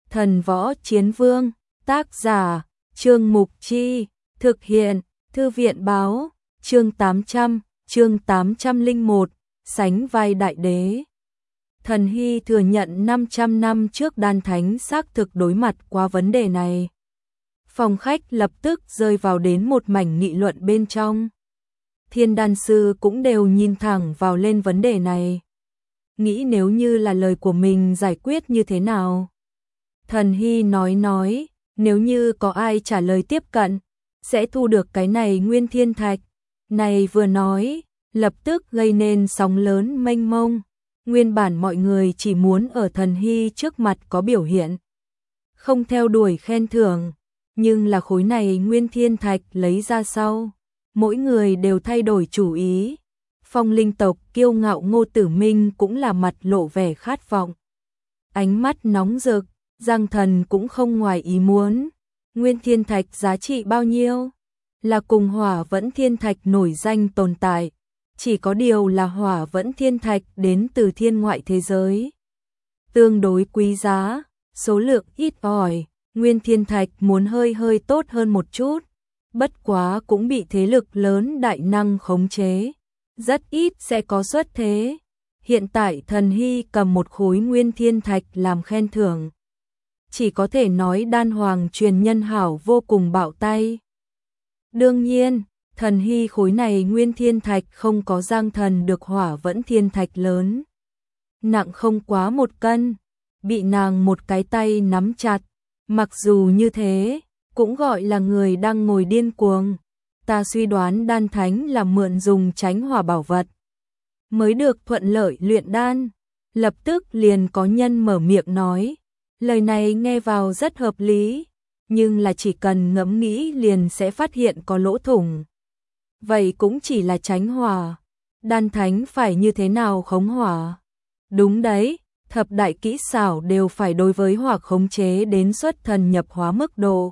Thần Võ Chiến Vương, tác giả, Trương Mục Chi, thực hiện, Thư viện báo, chương 801, sánh vai đại đế. Thần Hy thừa nhận 500 năm trước Đan Thánh xác thực đối mặt qua vấn đề này. Phòng khách lập tức rơi vào đến một mảnh nghị luận bên trong. Thiên đan sư cũng đều nhìn thẳng vào lên vấn đề này. Nghĩ nếu như là lời của mình giải quyết như thế nào. Thần Hy nói, nếu như có ai trả lời tiếp cận, sẽ thu được cái này nguyên thiên thạch. Này vừa nói, lập tức gây nên sóng lớn mênh mông. Nguyên bản mọi người chỉ muốn ở Thần Hy trước mặt có biểu hiện, không theo đuổi khen thưởng, nhưng là khối này nguyên thiên thạch lấy ra sau, mỗi người đều thay đổi chủ ý. Phong linh tộc kiêu ngạo Ngô Tử Minh cũng là mặt lộ vẻ khát vọng. Ánh mắt nóng rực, Giang Thần cũng không ngoài ý muốn. Nguyên thiên thạch giá trị bao nhiêu? Là cùng Hỏa Vẫn Thiên Thạch nổi danh tồn tại. Chỉ có điều là Hỏa Vẫn Thiên Thạch đến từ thiên ngoại thế giới. Tương đối quý giá, số lượng ít ỏi, Nguyên Thiên Thạch muốn hơi tốt hơn một chút. Bất quá cũng bị thế lực lớn đại năng khống chế. Rất ít sẽ có xuất thế. Hiện tại Thần Hy cầm một khối Nguyên Thiên Thạch làm khen thưởng. Chỉ có thể nói đan hoàng truyền nhân hảo vô cùng bạo tay. Đương nhiên, Thần Hy khối này Nguyên Thiên Thạch không có Giang Thần được Hỏa Vẫn Thiên Thạch lớn. Nặng không quá 1 cân, bị nàng một cái tay nắm chặt. Mặc dù như thế, cũng gọi là người đang ngồi điên cuồng. Ta suy đoán đan thánh là mượn dùng tránh hỏa bảo vật, mới được thuận lợi luyện đan. Lập tức liền có nhân mở miệng nói. Lời này nghe vào rất hợp lý, nhưng là chỉ cần ngẫm nghĩ liền sẽ phát hiện có lỗ thủng. Vậy cũng chỉ là tránh hỏa. Đan thánh phải như thế nào khống hỏa? Đúng đấy, thập đại kỹ xảo đều phải đối với hỏa khống chế đến xuất thần nhập hóa mức độ.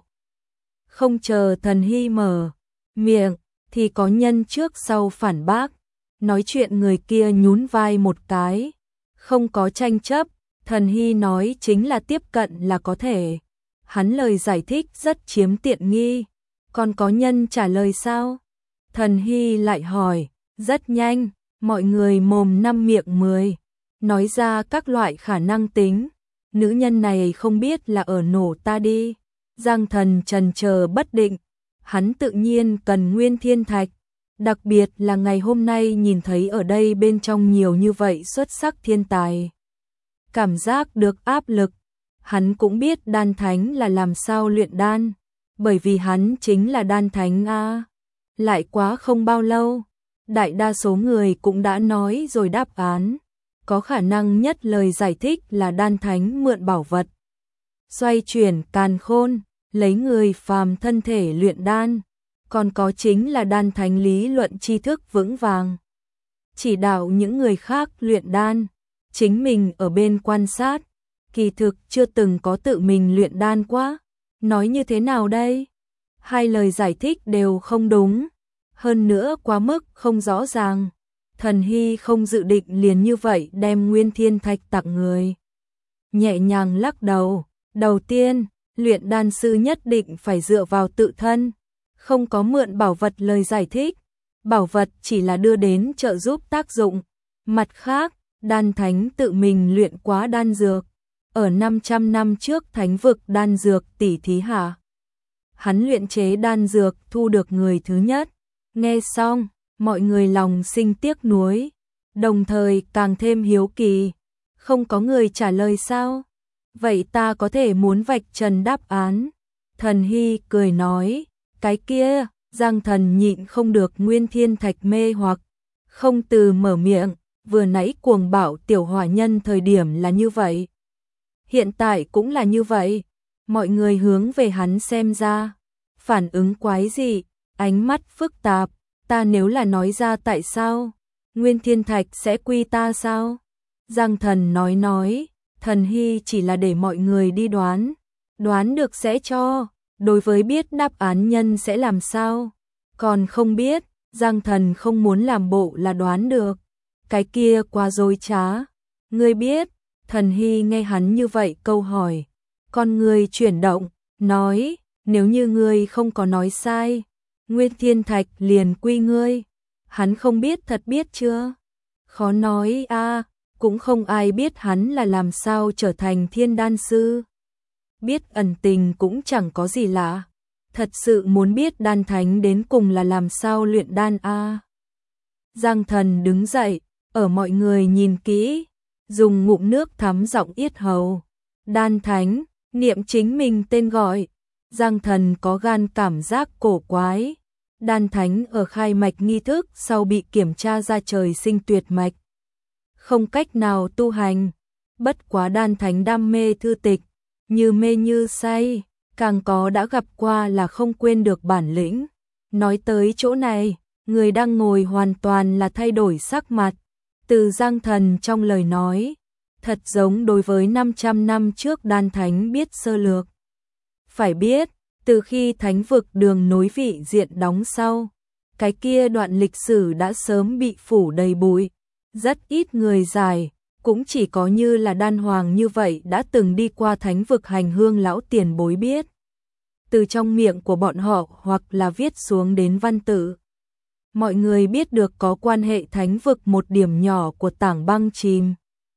Không chờ Thần Hy mở miệng, thì có nhân trước sau phản bác. Nói chuyện người kia nhún vai một cái. Không có tranh chấp, Thần Hy nói chính là tiếp cận là có thể. Hắn lời giải thích rất chiếm tiện nghi. Còn có nhân trả lời sao? Thần Hy lại hỏi, rất nhanh, mọi người mồm năm miệng 10, nói ra các loại khả năng tính. Nữ nhân này không biết là ở nổ ta đi. Giang Thần trần chờ bất định, hắn tự nhiên cần Nguyên Thiên Thạch, đặc biệt là ngày hôm nay nhìn thấy ở đây bên trong nhiều như vậy xuất sắc thiên tài. Cảm giác được áp lực, hắn cũng biết đan thánh là làm sao luyện đan, bởi vì hắn chính là đan thánh a. Lại quá không bao lâu, đại đa số người cũng đã nói rồi đáp án. Có khả năng nhất lời giải thích là đan thánh mượn bảo vật, xoay chuyển càn khôn, lấy người phàm thân thể luyện đan. Còn có chính là đan thánh lý luận tri thức vững vàng, chỉ đạo những người khác luyện đan, chính mình ở bên quan sát, kỳ thực chưa từng có tự mình luyện đan quá. Nói như thế nào đây? Hai lời giải thích đều không đúng, hơn nữa quá mức không rõ ràng. Thần Hy không dự định liền như vậy đem Nguyên Thiên Thạch tặng người. Nhẹ nhàng lắc đầu, đầu tiên, luyện đan sư nhất định phải dựa vào tự thân, không có mượn bảo vật lời giải thích. Bảo vật chỉ là đưa đến trợ giúp tác dụng. Mặt khác, đan thánh tự mình luyện quá đan dược. Ở 500 năm trước thánh vực đan dược tỷ thí hạ, hắn luyện chế đan dược thu được người thứ nhất. Nghe xong, mọi người lòng sinh tiếc nuối, đồng thời càng thêm hiếu kỳ. Không có người trả lời sao? Vậy ta có thể muốn vạch trần đáp án. Thần Hy cười nói, cái kia, Giang Thần nhịn không được Nguyên Thiên Thạch mê hoặc, không từ mở miệng. Vừa nãy cuồng bạo tiểu hỏa nhân thời điểm là như vậy, hiện tại cũng là như vậy. Mọi người hướng về hắn xem ra, phản ứng quái dị, ánh mắt phức tạp. Ta nếu là nói ra tại sao Nguyên Thiên Thạch sẽ quy ta sao? Giang Thần nói, Thần Hy chỉ là để mọi người đi đoán, đoán được sẽ cho, đối với biết đáp án nhân sẽ làm sao? Còn không biết, Giang Thần không muốn làm bộ là đoán được, cái kia quá dối trá. Ngươi biết? Thần Hy nghe hắn như vậy câu hỏi, con người chuyển động, nói, nếu như ngươi không có nói sai, Nguyên Thiên Thạch liền quy ngươi. Hắn không biết thật biết chưa? Khó nói a, cũng không ai biết hắn là làm sao trở thành thiên đan sư. Biết ẩn tình cũng chẳng có gì lạ. Thật sự muốn biết đan thánh đến cùng là làm sao luyện đan a. Giang Thần đứng dậy, ở mọi người nhìn kỹ, dùng ngụm nước thấm giọng yết hầu. Đan thánh, niệm chính mình tên gọi. Giang Thần có gan cảm giác cổ quái. Đan thánh ở khai mạch nghi thức sau bị kiểm tra ra trời sinh tuyệt mạch, không cách nào tu hành. Bất quá đan thánh đam mê thư tịch, như mê như say, càng có đã gặp qua là không quên được bản lĩnh. Nói tới chỗ này, người đang ngồi hoàn toàn là thay đổi sắc mặt. Từ Giang Thần trong lời nói, thật giống đối với 500 năm trước đan thánh biết sơ lược. Phải biết, từ khi thánh vực đường nối vị diện đóng sau, cái kia đoạn lịch sử đã sớm bị phủ đầy bụi. Rất ít người giải, cũng chỉ có như là đan hoàng như vậy đã từng đi qua thánh vực hành hương lão tiền bối biết. Từ trong miệng của bọn họ hoặc là viết xuống đến văn tự. Mọi người biết được có quan hệ thánh vực một điểm nhỏ của tảng băng chìm.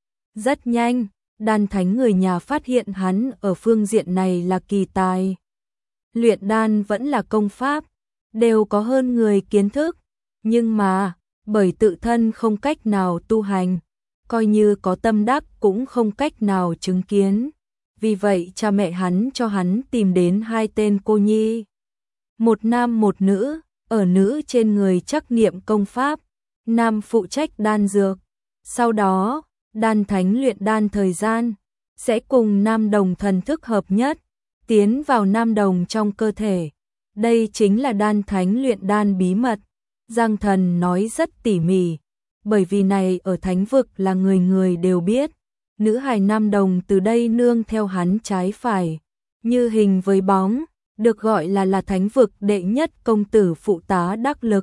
Rất nhanh, đan thánh người nhà phát hiện hắn ở phương diện này là kỳ tài. Luyện đan vẫn là công pháp, đều có hơn người kiến thức, nhưng mà, bởi tự thân không cách nào tu hành, coi như có tâm đắc cũng không cách nào chứng kiến. Vì vậy cha mẹ hắn cho hắn tìm đến 2 tên cô nhi. Một nam một nữ, ở nữ trên người trắc nghiệm công pháp, nam phụ trách đan dược. Sau đó, đan thánh luyện đan thời gian, sẽ cùng nam đồng thần thức hợp nhất, tiến vào nam đồng trong cơ thể. Đây chính là đan thánh luyện đan bí mật. Giang Thần nói rất tỉ mỉ, bởi vì này ở thánh vực là người người đều biết. Nữ hài nam đồng từ đây nương theo hắn trái phải, như hình với bóng, được gọi là thánh vực đệ nhất công tử phụ tá đắc lực.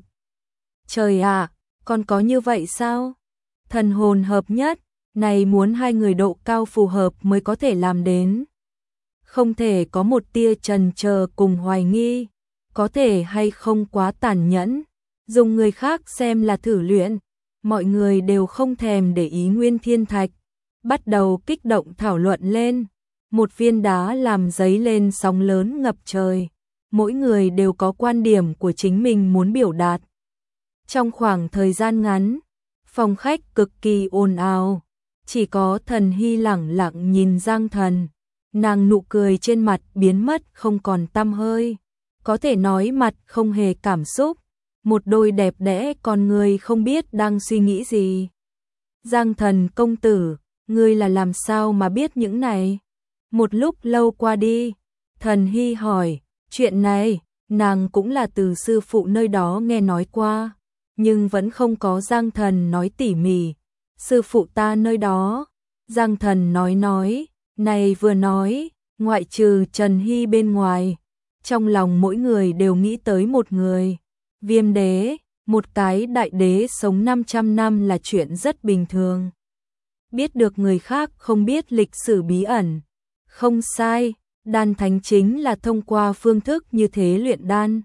Trời ạ, còn có như vậy sao? Thần hồn hợp nhất, này muốn 2 người độ cao phù hợp mới có thể làm đến. Không thể có một tia chần chờ cùng hoài nghi, có thể hay không quá tàn nhẫn, dùng người khác xem là thử luyện. Mọi người đều không thèm để ý Nguyên Thiên Thạch, bắt đầu kích động thảo luận lên. Một viên đá làm dấy lên sóng lớn ngập trời, mỗi người đều có quan điểm của chính mình muốn biểu đạt. Trong khoảng thời gian ngắn, phòng khách cực kỳ ồn ào, chỉ có Thần Hy lẳng lặng nhìn Giang Thần. Nàng nụ cười trên mặt biến mất không còn tăm hơi, có thể nói mặt không hề cảm xúc, một đôi đẹp đẽ con người không biết đang suy nghĩ gì. Giang Thần công tử, ngươi là làm sao mà biết những này? Một lúc lâu qua đi, Thần Hy hỏi, chuyện này, nàng cũng là từ sư phụ nơi đó nghe nói qua, nhưng vẫn không có Giang Thần nói tỉ mỉ. Sư phụ ta nơi đó, Giang Thần nói, này vừa nói, ngoại trừ Trần Hy bên ngoài, trong lòng mỗi người đều nghĩ tới một người. Viêm đế, một cái đại đế sống 500 năm là chuyện rất bình thường. Biết được người khác không biết lịch sử bí ẩn. Không sai, đan thánh chính là thông qua phương thức như thế luyện đan.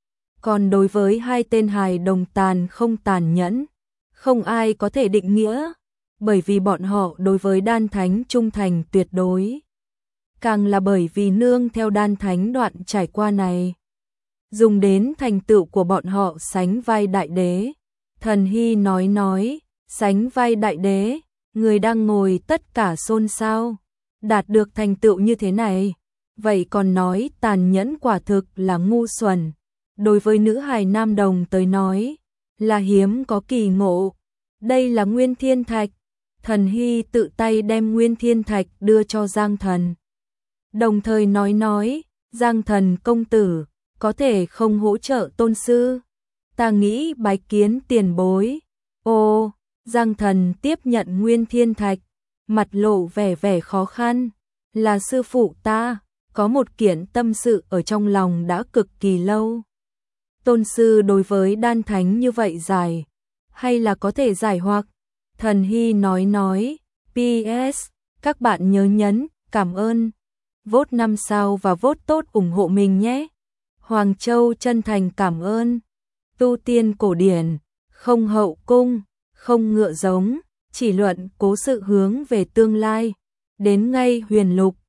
Còn đối với 2 tên hài đồng tàn không tàn nhẫn, không ai có thể định nghĩa, bởi vì bọn họ đối với đan thánh trung thành tuyệt đối. Càng là bởi vì nương theo đan thánh đoạn trải qua này, dùng đến thành tựu của bọn họ sánh vai đại đế. Thần Hy nói, sánh vai đại đế, người đang ngồi tất cả xôn xao, đạt được thành tựu như thế này, vậy còn nói tàn nhẫn quả thực là ngu xuẩn. Đối với nữ hài nam đồng tới nói, là hiếm có kỳ ngộ. Đây là Nguyên Thiên Thạch. Thần Hy tự tay đem Nguyên Thiên Thạch đưa cho Giang Thần. Đồng thời nói, Giang Thần công tử, có thể không hỗ trợ tôn sư? Ta nghĩ bái kiến tiền bối. Ồ, Giang Thần tiếp nhận Nguyên Thiên Thạch, mặt lộ vẻ khó khăn. Là sư phụ ta, có một kiện tâm sự ở trong lòng đã cực kỳ lâu. Tôn sư đối với đan thánh như vậy giải, hay là có thể giải hoặc? Thần Hy nói, PS, các bạn nhớ nhấn, cảm ơn. vote 5 sao và vote tốt ủng hộ mình nhé. Hoàng Châu chân thành cảm ơn. Tu tiên cổ điển, không hậu cung, không ngựa giống, chỉ luận cố sự hướng về tương lai. Đến ngay Huyền Lục,